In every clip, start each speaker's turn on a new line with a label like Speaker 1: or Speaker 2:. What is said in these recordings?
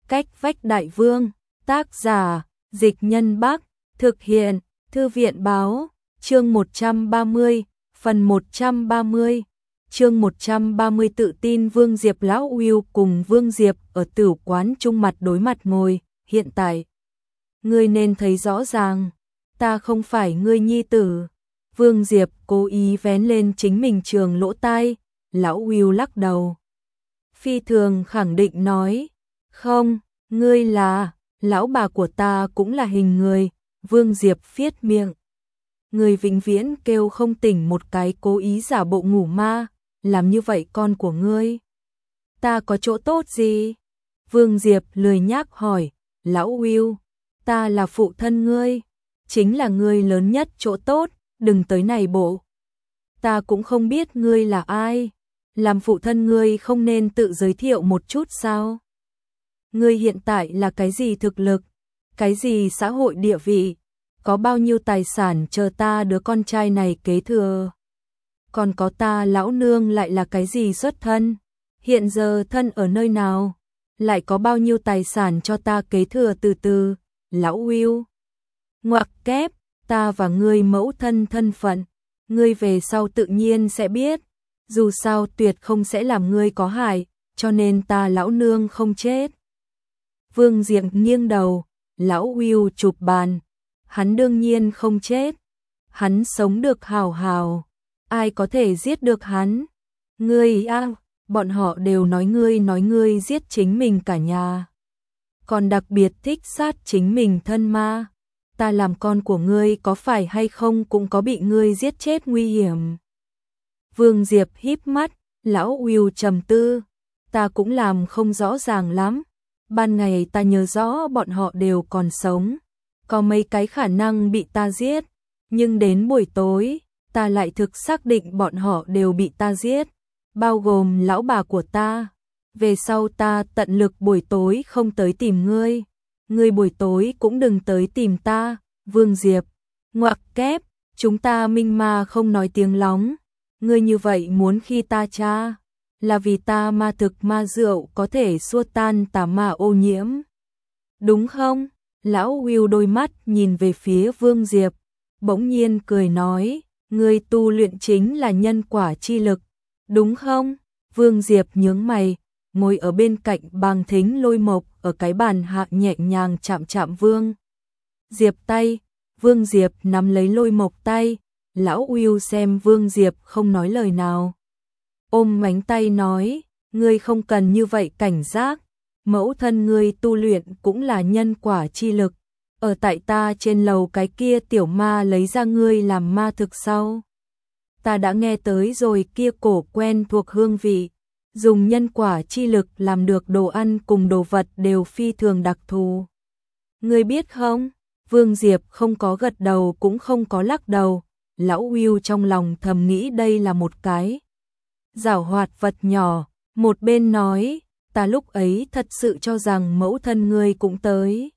Speaker 1: Cách vách đại vương, tác giả, Dịch Nhân Bắc, thực hiện, Thư viện báo, chương 130, phần 130, chương 130 tự tin Vương Diệp. Lão Uy cùng Vương Diệp ở tử quán chung mặt đối mặt ngồi, hiện tại. Ngươi nên thấy rõ ràng, ta không phải ngươi nhi tử. Vương Diệp cố ý vén lên chính mình trường lỗ tai, Lão Uy lắc đầu. Phi thường khẳng định nói, không, ngươi là, lão bà của ta cũng là hình người. Vương Diệp phiết miệng. Người vĩnh viễn kêu không tỉnh một cái, cố ý giả bộ ngủ ma, làm như vậy con của ngươi. Ta có chỗ tốt gì? Vương Diệp lười nhác hỏi, Lão Uy, ta là phụ thân ngươi, chính là ngươi lớn nhất chỗ tốt, đừng tới này bộ. Ta cũng không biết ngươi là ai, làm phụ thân ngươi không nên tự giới thiệu một chút sao? Ngươi hiện tại là cái gì thực lực, cái gì xã hội địa vị, có bao nhiêu tài sản chờ ta đứa con trai này kế thừa. Còn có ta lão nương lại là cái gì xuất thân, hiện giờ thân ở nơi nào, lại có bao nhiêu tài sản cho ta kế thừa từ từ. Lão Uy, ngoặc kép, ta và ngươi mẫu thân thân phận, ngươi về sau tự nhiên sẽ biết, dù sao tuyệt không sẽ làm ngươi có hại, cho nên ta lão nương không chết. Vương Diệp nghiêng đầu, Lão Uy chụp bàn, hắn đương nhiên không chết, hắn sống được hào hào, ai có thể giết được hắn? Ngươi bọn họ đều nói ngươi giết chính mình cả nhà, còn đặc biệt thích sát chính mình thân ma. Ta làm con của ngươi có phải hay không cũng có bị ngươi giết chết nguy hiểm. Vương Diệp híp mắt, Lão Uy trầm tư, ta cũng làm không rõ ràng lắm. Ban ngày ta nhớ rõ bọn họ đều còn sống, có mấy cái khả năng bị ta giết, nhưng đến buổi tối, ta lại thực xác định bọn họ đều bị ta giết, bao gồm lão bà của ta. Về sau ta tận lực buổi tối không tới tìm ngươi, ngươi buổi tối cũng đừng tới tìm ta. Vương Diệp, ngoặc kép, chúng ta minh ma không nói tiếng lóng, ngươi như vậy muốn khi ta cha, là vì ta ma thực ma rượu có thể xua tan tà ma ô nhiễm, đúng không? Lão Uy đôi mắt nhìn về phía Vương Diệp, bỗng nhiên cười nói, ngươi tu luyện chính là nhân quả chi lực, đúng không? Vương Diệp nhướng mày, ngồi ở bên cạnh Bàng Thính Lôi Mộc, ở cái bàn hạ nhẹ nhàng chạm chạm Vương Diệp tay. Vương Diệp nắm lấy Lôi Mộc tay, Lão Uy xem Vương Diệp không nói lời nào, ôm mánh tay nói, ngươi không cần như vậy cảnh giác, mẫu thân ngươi tu luyện cũng là nhân quả chi lực, ở tại ta trên lầu cái kia tiểu ma lấy ra ngươi làm ma thực sau, ta đã nghe tới rồi, kia cổ quen thuộc hương vị, dùng nhân quả chi lực làm được đồ ăn cùng đồ vật đều phi thường đặc thù. Ngươi biết không? Vương Diệp không có gật đầu cũng không có lắc đầu. Lão Uy trong lòng thầm nghĩ đây là một cái giảo hoạt vật nhỏ, một bên nói, ta lúc ấy thật sự cho rằng mẫu thân ngươi cũng tới.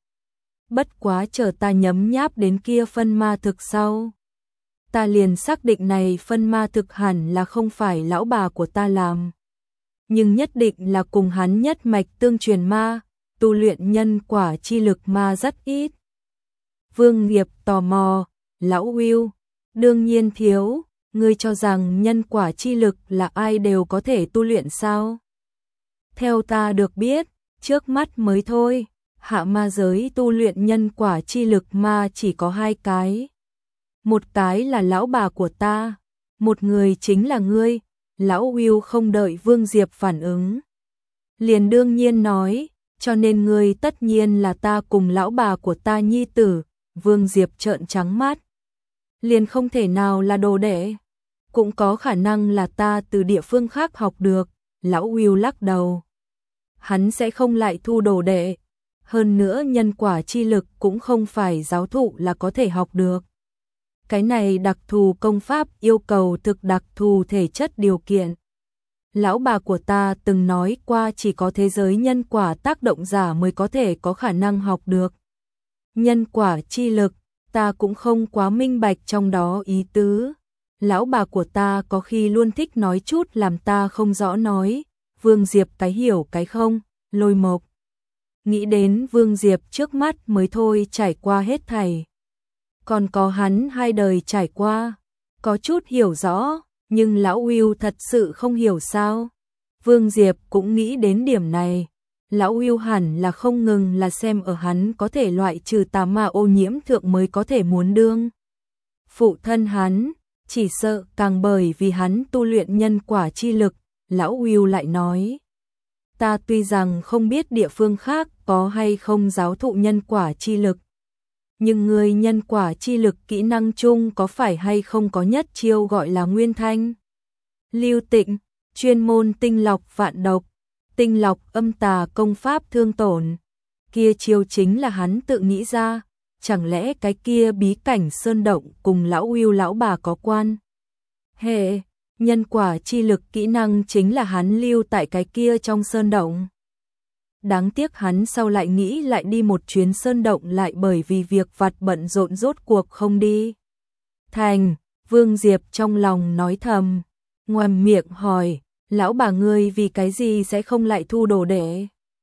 Speaker 1: Bất quá chờ ta nhấm nháp đến kia phân ma thực sau, ta liền xác định này phân ma thực hẳn là không phải lão bà của ta làm, nhưng nhất định là cùng hắn nhất mạch tương truyền ma, tu luyện nhân quả chi lực ma rất ít. Vương Diệp tò mò, Lão Uy, đương nhiên thiếu, ngươi cho rằng nhân quả chi lực là ai đều có thể tu luyện sao? Theo ta được biết, trước mắt mới thôi, hạ ma giới tu luyện nhân quả chi lực ma chỉ có 2 cái. Một cái là lão bà của ta, một người chính là ngươi. Lão Uy không đợi Vương Diệp phản ứng, liền đương nhiên nói, cho nên ngươi tất nhiên là ta cùng lão bà của ta nhi tử. Vương Diệp trợn trắng mắt, liền không thể nào là đồ đệ, cũng có khả năng là ta từ địa phương khác học được. Lão Uy lắc đầu, hắn sẽ không lại thu đồ đệ, hơn nữa nhân quả chi lực cũng không phải giáo thụ là có thể học được. Cái này đặc thù công pháp yêu cầu thực đặc thù thể chất điều kiện. Lão bà của ta từng nói qua chỉ có thế giới nhân quả tác động giả mới có thể có khả năng học được. Nhân quả chi lực, ta cũng không quá minh bạch trong đó ý tứ. Lão bà của ta có khi luôn thích nói chút làm ta không rõ nói. Vương Diệp cái hiểu cái không. Lôi Mộc nghĩ đến Vương Diệp trước mắt mới thôi trải qua hết thảy. Còn có hắn 2 đời trải qua, có chút hiểu rõ, nhưng lão Will thật sự không hiểu sao. Vương Diệp cũng nghĩ đến điểm này. Lão Will hẳn là không ngừng là xem ở hắn có thể loại trừ tà ma ô nhiễm thượng mới có thể muốn đương phụ thân hắn, chỉ sợ càng bởi vì hắn tu luyện nhân quả chi lực. Lão Will lại nói, ta tuy rằng không biết địa phương khác có hay không giáo thụ nhân quả chi lực, nhưng người nhân quả chi lực kỹ năng chung có phải hay không có nhất chiêu gọi là Nguyên Thanh Lưu Tịnh, chuyên môn tinh lọc vạn độc, tinh lọc âm tà công pháp thương tổn. Kia chiêu chính là hắn tự nghĩ ra, chẳng lẽ cái kia bí cảnh sơn động cùng lão Will lão bà có quan hệ? Nhân quả chi lực kỹ năng chính là hắn lưu tại cái kia trong sơn động. Đáng tiếc hắn sau lại nghĩ lại đi một chuyến sơn động lại bởi vì việc vặt bận rộn rốt cuộc không đi thành. Vương Diệp trong lòng nói thầm, ngoằm miệng hỏi, lão bà ngươi vì cái gì sẽ không lại thu đồ đệ?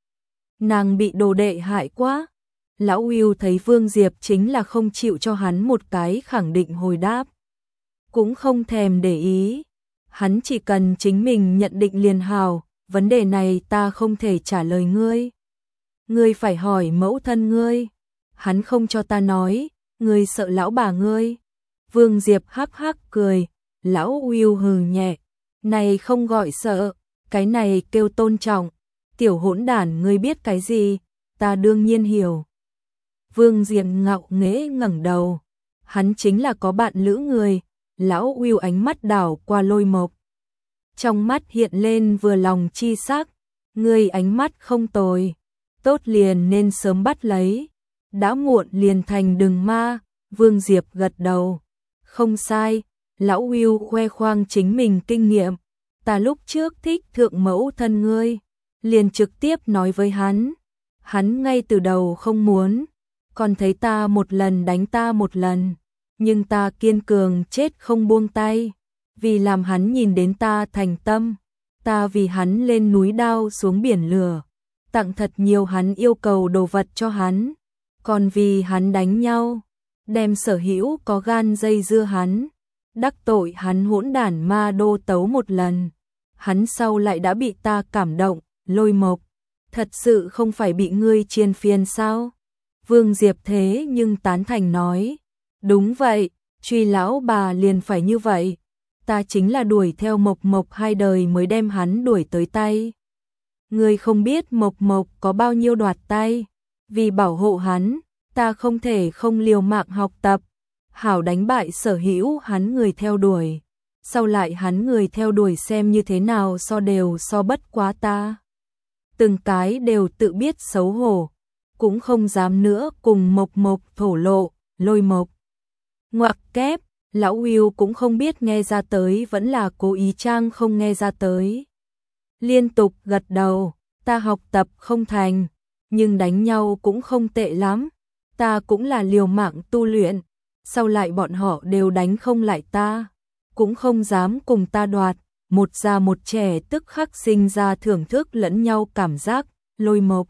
Speaker 1: Nàng bị đồ đệ hại quá. Lão Will thấy Vương Diệp chính là không chịu cho hắn một cái khẳng định hồi đáp, cũng không thèm để ý. Hắn chỉ cần chính mình nhận định liền hào, vấn đề này ta không thể trả lời ngươi. Ngươi phải hỏi mẫu thân ngươi. Hắn không cho ta nói, ngươi sợ lão bà ngươi. Vương Diệp hắc hắc cười, lão Will hừ nhẹ, này không gọi sợ, cái này kêu tôn trọng. Tiểu hỗn đản, ngươi biết cái gì? Ta đương nhiên hiểu. Vương Diệp ngạo nghễ ngẩng đầu, hắn chính là có bạn lữ người. Lão Will ánh mắt đảo qua Lôi Mộc, trong mắt hiện lên vừa lòng chi sắc, ngươi ánh mắt không tồi, tốt liền nên sớm bắt lấy, đã muộn liền thành đừng ma. Vương Diệp gật đầu, không sai. Lão Will khoe khoang chính mình kinh nghiệm, ta lúc trước thích thượng mẫu thân ngươi, liền trực tiếp nói với hắn, hắn ngay từ đầu không muốn, còn thấy ta một lần đánh ta một lần, nhưng ta kiên cường chết không buông tay, vì làm hắn nhìn đến ta thành tâm, ta vì hắn lên núi đao xuống biển lửa, tặng thật nhiều hắn yêu cầu đồ vật cho hắn, còn vì hắn đánh nhau, đem sở hữu có gan dây dưa hắn, đắc tội hắn hỗn đản ma đô tấu một lần, hắn sau lại đã bị ta cảm động. Lôi Mộc, thật sự không phải bị ngươi chiên phiền sao? Vương Diệp thế nhưng tán thành nói, đúng vậy, truy lão bà liền phải như vậy, ta chính là đuổi theo Mộc Mộc 2 đời mới đem hắn đuổi tới tay. Ngươi không biết Mộc Mộc có bao nhiêu đoạt tay, vì bảo hộ hắn, ta không thể không liều mạng học tập, hảo đánh bại sở hữu hắn người theo đuổi. Sau lại hắn người theo đuổi xem như thế nào đều so bất quá ta. Từng cái đều tự biết xấu hổ, cũng không dám nữa cùng Mộc Mộc thổ lộ. Lôi Mộc ngoặc kép, lão Will cũng không biết nghe ra tới vẫn là cố ý trang không nghe ra tới. Liên tục gật đầu, ta học tập không thành, nhưng đánh nhau cũng không tệ lắm, ta cũng là liều mạng tu luyện, sau lại bọn họ đều đánh không lại ta, cũng không dám cùng ta đoạt, một già một trẻ tức khắc sinh ra thưởng thức lẫn nhau cảm giác. Lôi Mộc,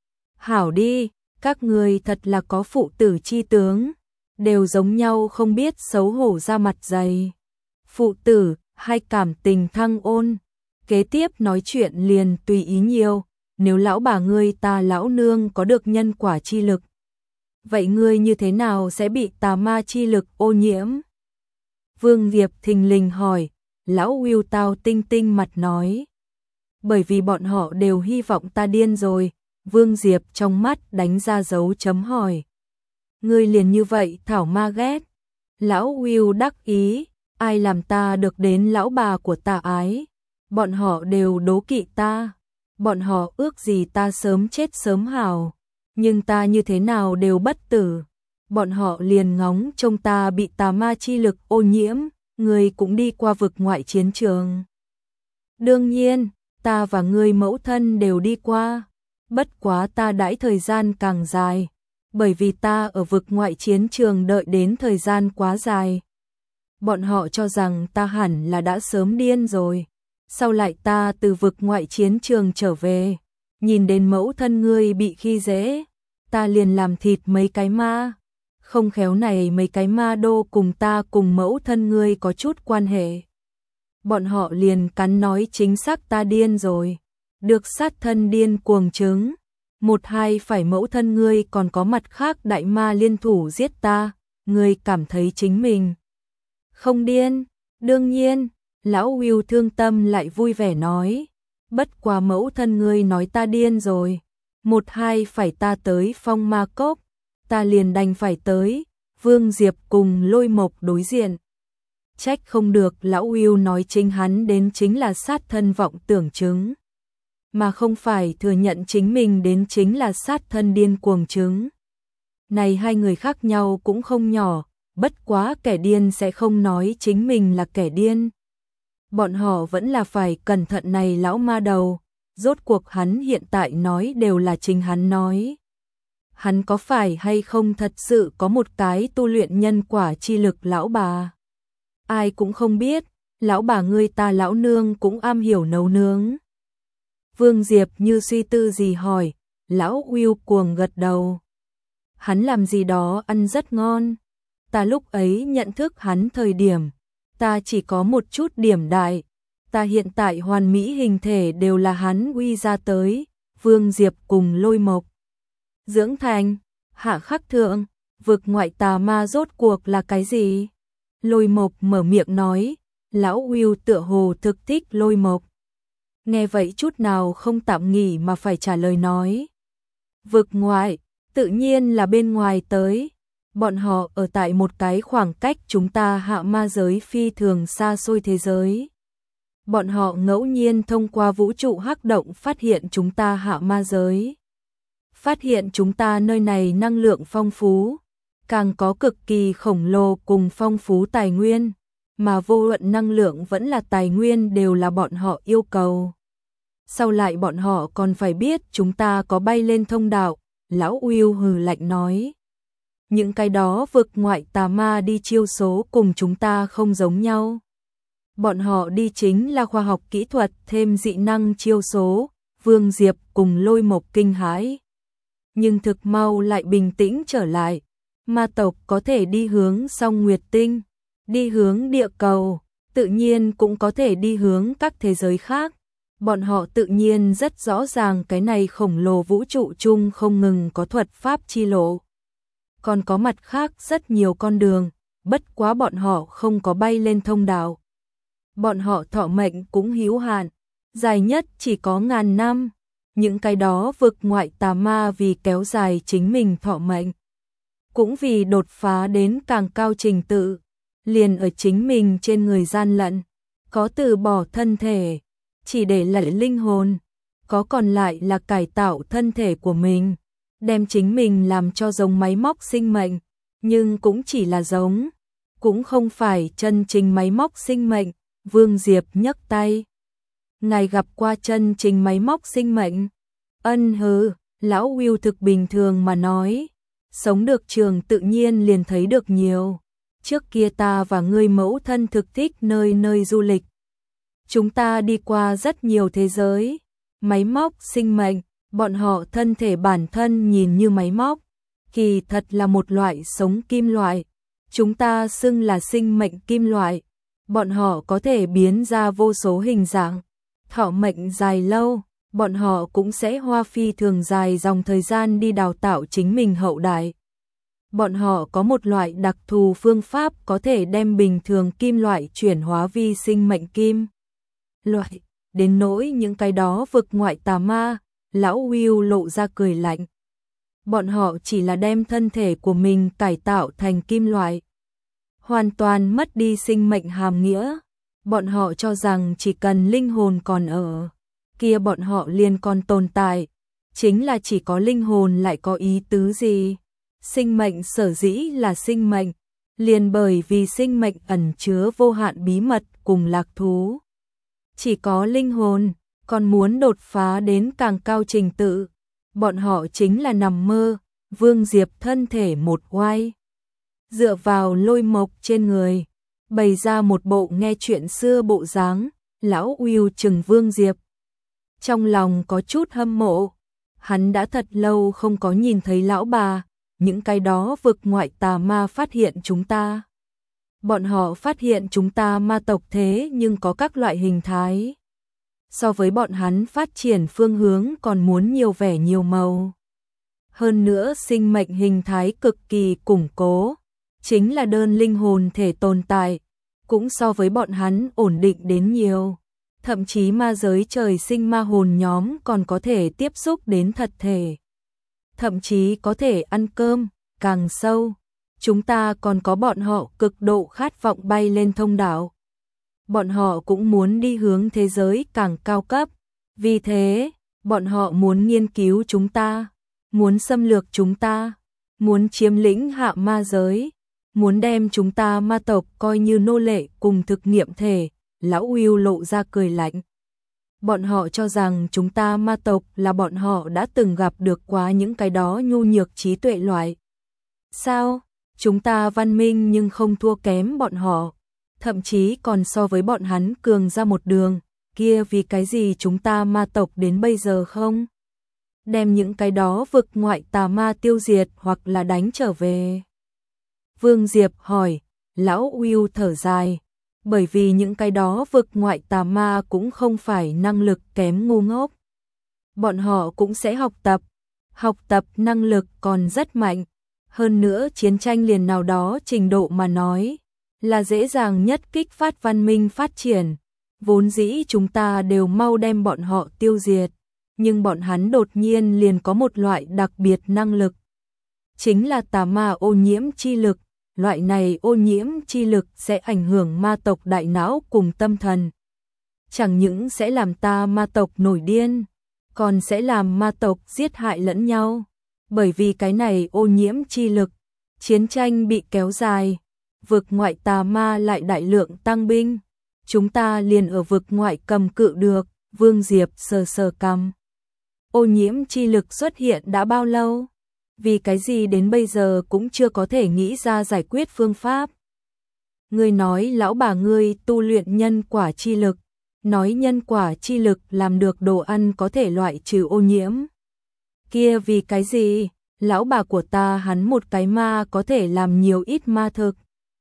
Speaker 1: hảo đi, các người thật là có phụ tử chi tướng, đều giống nhau không biết xấu hổ ra mặt dày. Phụ tử, hay cảm tình thăng ôn, kế tiếp nói chuyện liền tùy ý nhiều, nếu lão bà ngươi ta lão nương có được nhân quả chi lực, vậy ngươi như thế nào sẽ bị tà ma chi lực ô nhiễm? Vương Diệp thình lình hỏi. Lão Will tao tinh tinh mặt nói, bởi vì bọn họ đều hy vọng ta điên rồi. Vương Diệp trong mắt đánh ra dấu chấm hỏi, ngươi liền như vậy thảo ma ghét? Lão Will đắc ý, ai làm ta được đến lão bà của ta ái, bọn họ đều đố kỵ ta, bọn họ ước gì ta sớm chết sớm hảo, nhưng ta như thế nào đều bất tử, bọn họ liền ngóng trông ta bị tà ma chi lực ô nhiễm. Ngươi cũng đi qua vực ngoại chiến trường. Đương nhiên, ta và ngươi mẫu thân đều đi qua, bất quá ta đãi thời gian càng dài, bởi vì ta ở vực ngoại chiến trường đợi đến thời gian quá dài. Bọn họ cho rằng ta hẳn là đã sớm điên rồi, sau lại ta từ vực ngoại chiến trường trở về, nhìn đến mẫu thân ngươi bị khi dễ, ta liền làm thịt mấy cái ma. Không khéo này mấy cái ma đô cùng ta cùng mẫu thân ngươi có chút quan hệ. Bọn họ liền cắn nói chính xác ta điên rồi. Được sát thân điên cuồng chứng. Một hai phải mẫu thân ngươi còn có mặt khác đại ma liên thủ giết ta. Ngươi cảm thấy chính mình không điên. Đương nhiên, lão Will thương tâm lại vui vẻ nói. Bất quá mẫu thân ngươi nói ta điên rồi. Một hai phải ta tới phong ma cốc. Ta liền đành phải tới. Vương Diệp cùng Lôi Mộc đối diện. Trách không được lão Will nói chính hắn đến chính là sát thân vọng tưởng chứng. Mà không phải thừa nhận chính mình đến chính là sát thân điên cuồng chứng. Này hai người khác nhau cũng không nhỏ, bất quá kẻ điên sẽ không nói chính mình là kẻ điên. Bọn họ vẫn là phải cẩn thận này lão ma đầu, rốt cuộc hắn hiện tại nói đều là chính hắn nói. Hắn có phải hay không thật sự có một cái tu luyện nhân quả chi lực lão bà? Ai cũng không biết, lão bà ngươi ta lão nương cũng am hiểu nấu nướng. Vương Diệp như suy tư gì hỏi, lão Will cuồng gật đầu. Hắn làm gì đó ăn rất ngon. Ta lúc ấy nhận thức hắn thời điểm, ta chỉ có một chút điểm đại. Ta hiện tại hoàn mỹ hình thể đều là hắn uy ra tới, Vương Diệp cùng Lôi Mộc. Dưỡng thành, hạ khắc thượng, vực ngoại tà ma rốt cuộc là cái gì? Lôi Mộc mở miệng nói, lão Will tựa hồ thực thích Lôi Mộc. Nghe vậy chút nào không tạm nghỉ mà phải trả lời nói. Vực ngoại, tự nhiên là bên ngoài tới. Bọn họ ở tại một cái khoảng cách chúng ta hạ ma giới phi thường xa xôi thế giới. Bọn họ ngẫu nhiên thông qua vũ trụ hắc động phát hiện chúng ta hạ ma giới. Phát hiện chúng ta nơi này năng lượng phong phú, càng có cực kỳ khổng lồ cùng phong phú tài nguyên, mà vô luận năng lượng vẫn là tài nguyên đều là bọn họ yêu cầu. Sau lại bọn họ còn phải biết chúng ta có bay lên thông đạo, lão Will hừ lạnh nói. Những cái đó vực ngoại tà ma đi chiêu số cùng chúng ta không giống nhau. Bọn họ đi chính là khoa học kỹ thuật thêm dị năng chiêu số, Vương Diệp cùng Lôi Mộc kinh hãi. Nhưng thực mau lại bình tĩnh trở lại. Ma tộc có thể đi hướng Song Nguyệt Tinh, đi hướng địa cầu, tự nhiên cũng có thể đi hướng các thế giới khác. Bọn họ tự nhiên rất rõ ràng cái này khổng lồ vũ trụ chung không ngừng có thuật pháp chi lộ. Còn có mặt khác rất nhiều con đường, bất quá bọn họ không có bay lên thông đạo. Bọn họ thọ mệnh cũng hữu hạn, dài nhất chỉ có 1000 năm. Những cái đó vực ngoại tà ma vì kéo dài chính mình thọ mệnh, cũng vì đột phá đến càng cao trình tự, liền ở chính mình trên người gian lận, có từ bỏ thân thể, chỉ để lại linh hồn, có còn lại là cải tạo thân thể của mình, đem chính mình làm cho giống máy móc sinh mệnh, nhưng cũng chỉ là giống, cũng không phải chân chính máy móc sinh mệnh. Vương Diệp nhấc tay. Ngài gặp qua chân chính máy móc sinh mệnh? Ân hừ, lão Will thực bình thường mà nói. Sống được trường tự nhiên liền thấy được nhiều. Trước kia ta và ngươi mẫu thân thực thích nơi nơi du lịch. Chúng ta đi qua rất nhiều thế giới. Máy móc sinh mệnh, bọn họ thân thể bản thân nhìn như máy móc. Kỳ thật là một loại sống kim loại. Chúng ta xưng là sinh mệnh kim loại. Bọn họ có thể biến ra vô số hình dạng. Thọ mệnh dài lâu, bọn họ cũng sẽ hoa phi thường dài dòng thời gian đi đào tạo chính mình hậu đại. Bọn họ có một loại đặc thù phương pháp có thể đem bình thường kim loại chuyển hóa vi sinh mệnh kim loại. Đến nỗi những cái đó vực ngoại tà ma, lão Will lộ ra cười lạnh. Bọn họ chỉ là đem thân thể của mình cải tạo thành kim loại. Hoàn toàn mất đi sinh mệnh hàm nghĩa. Bọn họ cho rằng chỉ cần linh hồn còn ở, kia bọn họ liền còn tồn tại. Chính là chỉ có linh hồn lại có ý tứ gì? Sinh mệnh sở dĩ là sinh mệnh, liền bởi vì sinh mệnh ẩn chứa vô hạn bí mật cùng lạc thú. Chỉ có linh hồn, còn muốn đột phá đến càng cao trình tự. Bọn họ chính là nằm mơ. Vương Diệp thân thể một oai, dựa vào Lôi Mộc trên người, bày ra một bộ nghe chuyện xưa bộ dáng. Lão Will chừng Vương Diệp, trong lòng có chút hâm mộ. Hắn đã thật lâu không có nhìn thấy lão bà, những cái đó vực ngoại tà ma phát hiện chúng ta. Bọn họ phát hiện chúng ta ma tộc thế nhưng có các loại hình thái. So với bọn hắn phát triển phương hướng còn muốn nhiều vẻ nhiều màu. Hơn nữa sinh mệnh hình thái cực kỳ củng cố, chính là đơn linh hồn thể tồn tại, cũng so với bọn hắn ổn định đến nhiều. Thậm chí ma giới trời sinh ma hồn nhóm còn có thể tiếp xúc đến thật thể. Thậm chí có thể ăn cơm, càng sâu. Chúng ta còn có bọn họ cực độ khát vọng bay lên thông đạo. Bọn họ cũng muốn đi hướng thế giới càng cao cấp. Vì thế, bọn họ muốn nghiên cứu chúng ta, muốn xâm lược chúng ta, muốn chiếm lĩnh hạ ma giới, muốn đem chúng ta ma tộc coi như nô lệ cùng thực nghiệm thể. Lão Will lộ ra cười lạnh. Bọn họ cho rằng chúng ta ma tộc là bọn họ đã từng gặp được quá những cái đó nhu nhược trí tuệ loại. Sao? Chúng ta văn minh nhưng không thua kém bọn họ, thậm chí còn so với bọn hắn cường ra một đường, kia vì cái gì chúng ta ma tộc đến bây giờ không? Đem những cái đó vực ngoại tà ma tiêu diệt hoặc là đánh trở về. Vương Diệp hỏi, lão Will thở dài, bởi vì những cái đó vực ngoại tà ma cũng không phải năng lực kém ngu ngốc. Bọn họ cũng sẽ học tập năng lực còn rất mạnh. Hơn nữa chiến tranh liền nào đó trình độ mà nói, là dễ dàng nhất kích phát văn minh phát triển. Vốn dĩ chúng ta đều mau đem bọn họ tiêu diệt, nhưng bọn hắn đột nhiên liền có một loại đặc biệt năng lực. Chính là tà ma ô nhiễm chi lực, loại này ô nhiễm chi lực sẽ ảnh hưởng ma tộc đại não cùng tâm thần. Chẳng những sẽ làm ta ma tộc nổi điên, còn sẽ làm ma tộc giết hại lẫn nhau. Bởi vì cái này ô nhiễm chi lực, chiến tranh bị kéo dài, vực ngoại tà ma lại đại lượng tăng binh. Chúng ta liền ở vực ngoại cầm cự được. Vương Diệp sờ sờ cằm. Ô nhiễm chi lực xuất hiện đã bao lâu? Vì cái gì đến bây giờ cũng chưa có thể nghĩ ra giải quyết phương pháp? Ngươi nói lão bà ngươi tu luyện nhân quả chi lực, nói nhân quả chi lực làm được đồ ăn có thể loại trừ ô nhiễm. Kia vì cái gì? Lão bà của ta hắn một cái ma có thể làm nhiều ít ma thực.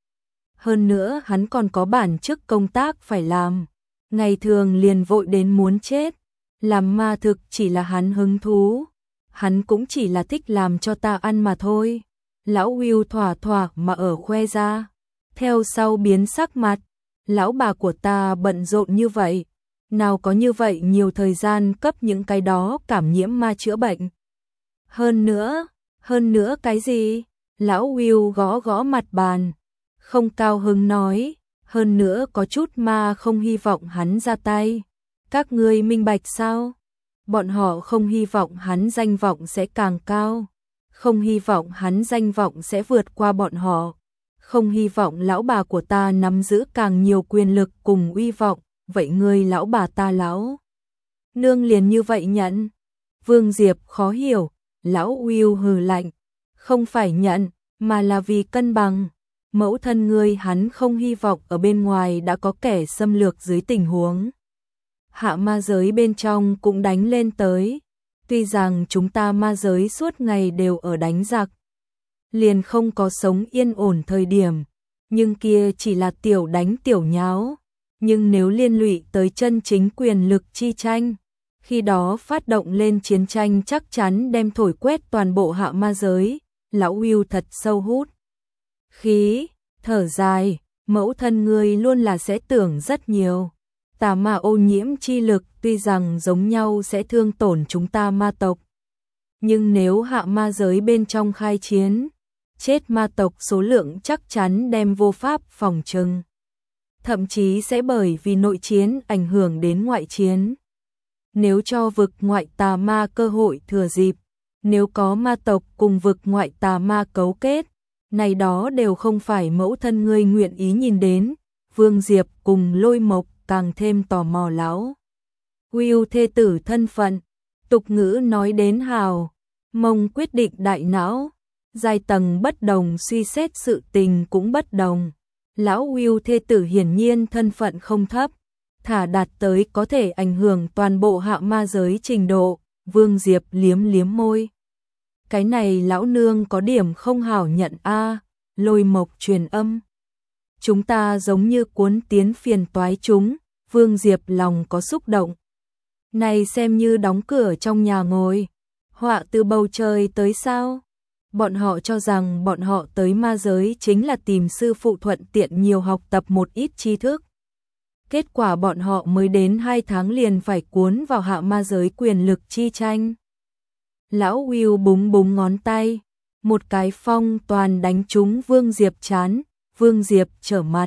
Speaker 1: Hơn nữa hắn còn có bản chức công tác phải làm. Ngày thường liền vội đến muốn chết. Làm ma thực chỉ là hắn hứng thú. Hắn cũng chỉ là thích làm cho ta ăn mà thôi. Lão Will thỏa thỏa mà ở khoe ra. Theo sau biến sắc mặt. Lão bà của ta bận rộn như vậy. Nào có như vậy nhiều thời gian cấp những cái đó cảm nhiễm ma chữa bệnh. Hơn nữa cái gì? Lão Will gõ gõ mặt bàn. Không cao hứng nói. Hơn nữa có chút ma không hy vọng hắn ra tay. Các ngươi minh bạch sao? Bọn họ không hy vọng hắn danh vọng sẽ càng cao. Không hy vọng hắn danh vọng sẽ vượt qua bọn họ. Không hy vọng lão bà của ta nắm giữ càng nhiều quyền lực cùng uy vọng. Vậy ngươi lão bà ta lão nương liền như vậy nhận. Vương Diệp khó hiểu. Lão Will hừ lạnh. Không phải nhận, mà là vì cân bằng. Mẫu thân ngươi hắn không hy vọng ở bên ngoài đã có kẻ xâm lược dưới tình huống. Hạ ma giới bên trong cũng đánh lên tới. Tuy rằng chúng ta ma giới suốt ngày đều ở đánh giặc, liền không có sống yên ổn thời điểm, nhưng kia chỉ là tiểu đánh tiểu nháo. Nhưng nếu liên lụy tới chân chính quyền lực chi tranh, khi đó phát động lên chiến tranh chắc chắn đem thổi quét toàn bộ hạ ma giới. Lão Will thật sâu hút khí, thở dài, mẫu thân ngươi luôn là sẽ tưởng rất nhiều. Tà ma ô nhiễm chi lực tuy rằng giống nhau sẽ thương tổn chúng ta ma tộc, nhưng nếu hạ ma giới bên trong khai chiến, chết ma tộc số lượng chắc chắn đem vô pháp phòng trừng. Thậm chí sẽ bởi vì nội chiến ảnh hưởng đến ngoại chiến. Nếu cho vực ngoại tà ma cơ hội thừa dịp, nếu có ma tộc cùng vực ngoại tà ma cấu kết, này đó đều không phải mẫu thân ngươi nguyện ý nhìn đến. Vương Diệp cùng Lôi Mộc càng thêm tò mò lão Will thê tử thân phận. Tục ngữ nói đến hào mông quyết định đại não, giai tầng bất đồng suy xét sự tình cũng bất đồng. Lão Will thê tử hiển nhiên thân phận không thấp, thả đạt tới có thể ảnh hưởng toàn bộ hạ ma giới trình độ. Vương Diệp liếm liếm môi. Cái này lão nương có điểm không hảo nhận a. Lôi Mộc truyền âm. Chúng ta giống như cuốn tiến phiền toái chúng. Vương Diệp lòng có xúc động. Này xem như đóng cửa trong nhà ngồi. Họa từ bầu trời tới sao? Bọn họ cho rằng bọn họ tới ma giới chính là tìm sư phụ thuận tiện nhiều học tập một ít tri thức. Kết quả bọn họ mới đến 2 tháng liền phải cuốn vào hạ ma giới quyền lực chi tranh. Lão Will búng búng ngón tay, một cái phong toàn đánh trúng Vương Diệp chán. Vương Diệp trở mặt.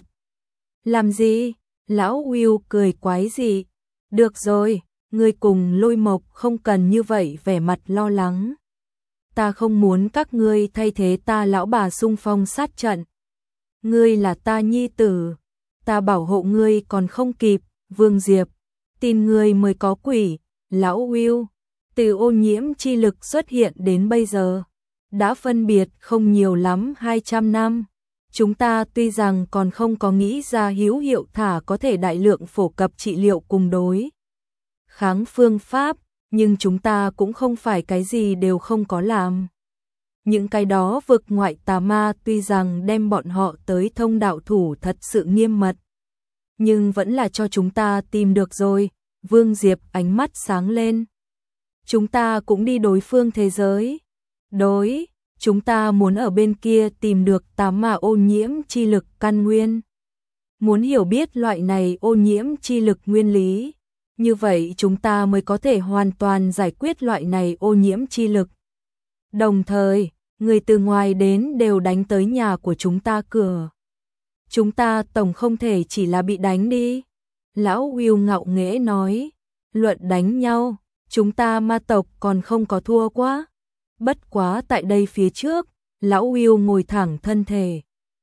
Speaker 1: Làm gì? Lão Will cười quái dị. Được rồi, ngươi cùng Lôi Mộc không cần như vậy vẻ mặt lo lắng. Ta không muốn các ngươi thay thế ta lão bà xung phong sát trận. Ngươi là ta nhi tử, ta bảo hộ ngươi còn không kịp. Vương Diệp, tin ngươi mới có quỷ. Lão Will, từ ô nhiễm chi lực xuất hiện đến bây giờ, đã phân biệt không nhiều lắm 200 năm. Chúng ta tuy rằng còn không có nghĩ ra hữu hiệu thả có thể đại lượng phổ cập trị liệu cùng đối kháng phương pháp, nhưng chúng ta cũng không phải cái gì đều không có làm. Những cái đó vực ngoại tà ma tuy rằng đem bọn họ tới thông đạo thủ thật sự nghiêm mật, nhưng vẫn là cho chúng ta tìm được rồi. Vương Diệp ánh mắt sáng lên. Chúng ta cũng đi đối phương thế giới. Đối, chúng ta muốn ở bên kia tìm được tà ma ô nhiễm chi lực căn nguyên. Muốn hiểu biết loại này ô nhiễm chi lực nguyên lý. Như vậy chúng ta mới có thể hoàn toàn giải quyết loại này ô nhiễm chi lực. Đồng thời, người từ ngoài đến đều đánh tới nhà của chúng ta cửa. Chúng ta tổng không thể chỉ là bị đánh đi. Lão Will ngạo nghễ nói, luận đánh nhau, chúng ta ma tộc còn không có thua quá. Bất quá tại đây phía trước, Lão Will ngồi thẳng thân thể.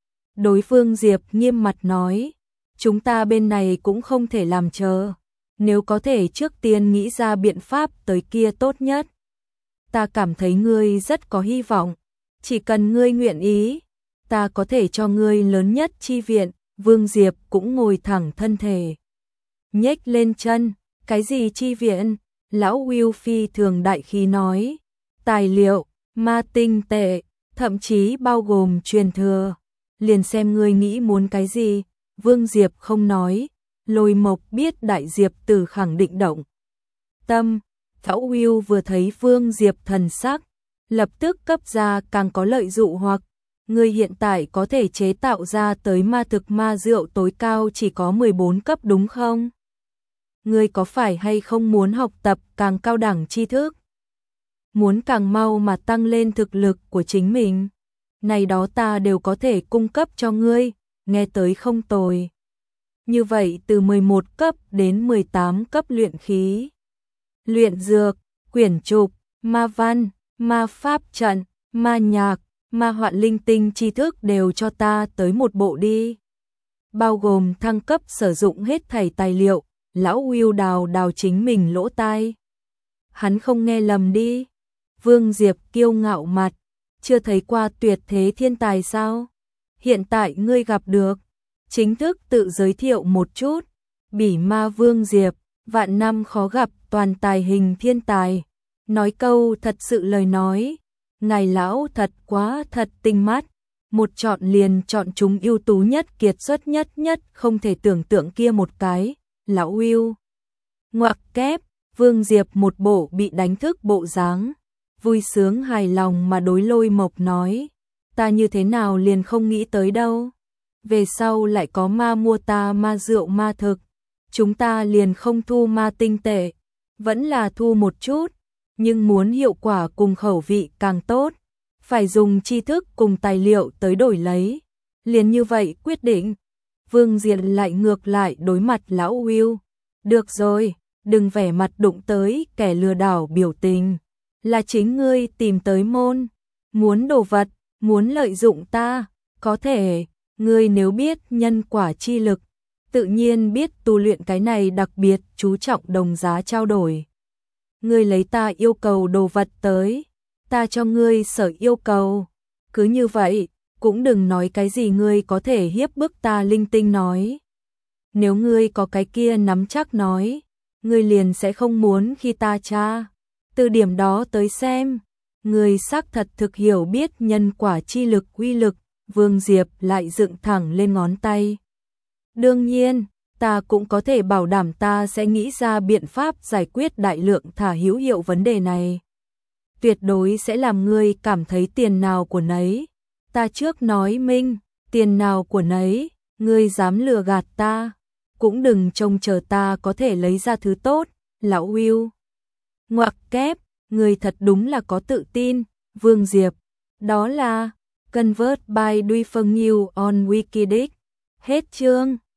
Speaker 1: Đối phương Diệp nghiêm mặt nói, chúng ta bên này cũng không thể làm chờ. Nếu có thể trước tiên nghĩ ra biện pháp tới kia tốt nhất. Ta cảm thấy ngươi rất có hy vọng. Chỉ cần ngươi nguyện ý, ta có thể cho ngươi lớn nhất chi viện. Vương Diệp cũng ngồi thẳng thân thể. Nhếch lên chân, cái gì chi viện? Lão Will phi thường đại khí nói. Tài liệu, ma tinh tệ, thậm chí bao gồm truyền thừa. Liền xem ngươi nghĩ muốn cái gì. Vương Diệp không nói. Lôi Mộc biết Đại Diệp Tử khẳng định động tâm. Lão Will vừa thấy Vương Diệp thần sắc, lập tức cấp ra càng có lợi dụ hoặc. Ngươi hiện tại có thể chế tạo ra tới ma thực ma rượu tối cao chỉ có 14 cấp đúng không? Ngươi có phải hay không muốn học tập càng cao đẳng tri thức? Muốn càng mau mà tăng lên thực lực của chính mình? Này đó ta đều có thể cung cấp cho ngươi, nghe tới không tồi. Như vậy từ 11 cấp đến 18 cấp luyện khí, luyện dược, quyển trục, ma văn, ma pháp trận, ma nhạc, ma hoạn linh tinh tri thức đều cho ta tới một bộ đi. Bao gồm thăng cấp sử dụng hết thảy tài liệu. Lão Will đào chính mình lỗ tai. Hắn không nghe lầm đi. Vương Diệp kiêu ngạo mặt. Chưa thấy qua tuyệt thế thiên tài sao? Hiện tại ngươi gặp được. Chính thức tự giới thiệu một chút. Bỉ ma Vương Diệp, vạn năm khó gặp toàn tài hình thiên tài. Nói câu thật sự lời nói. Ngài lão thật quá thật tinh mắt. Một chọn liền chọn chúng ưu tú nhất kiệt xuất nhất không thể tưởng tượng kia một cái. Lão Will. Ngoặc kép, Vương Diệp một bộ bị đánh thức bộ dáng. Vui sướng hài lòng mà đối Lôi Mộc nói. Ta như thế nào liền không nghĩ tới đâu. Về sau lại có ma mua ta ma rượu ma thực. Chúng ta liền không thu ma tinh tệ. Vẫn là thu một chút. Nhưng muốn hiệu quả cùng khẩu vị càng tốt. Phải dùng tri thức cùng tài liệu tới đổi lấy. Liền như vậy quyết định. Vương Diệp lại ngược lại đối mặt Lão Will. Được rồi, đừng vẻ mặt đụng tới kẻ lừa đảo biểu tình. Là chính ngươi tìm tới môn. Muốn đồ vật, muốn lợi dụng ta. Có thể, ngươi nếu biết nhân quả chi lực, tự nhiên biết tu luyện cái này đặc biệt chú trọng đồng giá trao đổi. Ngươi lấy ta yêu cầu đồ vật tới, ta cho ngươi sở yêu cầu. Cứ như vậy, cũng đừng nói cái gì ngươi có thể hiếp bức ta linh tinh nói. nếu ngươi có cái kia nắm chắc nói, ngươi liền sẽ không muốn khi ta tra. Từ điểm đó tới xem, ngươi xác thật thực hiểu biết nhân quả chi lực uy lực, Vương Diệp lại dựng thẳng lên ngón tay. Đương nhiên, ta cũng có thể bảo đảm ta sẽ nghĩ ra biện pháp giải quyết đại lượng thả hữu hiệu vấn đề này. Tuyệt đối sẽ làm ngươi cảm thấy tiền nào của nấy. Ta trước nói minh, tiền nào của nấy, ngươi dám lừa gạt ta, cũng đừng trông chờ ta có thể lấy ra thứ tốt, lão Will. Ngoặc kép, ngươi thật đúng là có tự tin, Vương Diệp. Đó là Convert by Duy Phân New on Wikileaks. Hết chương.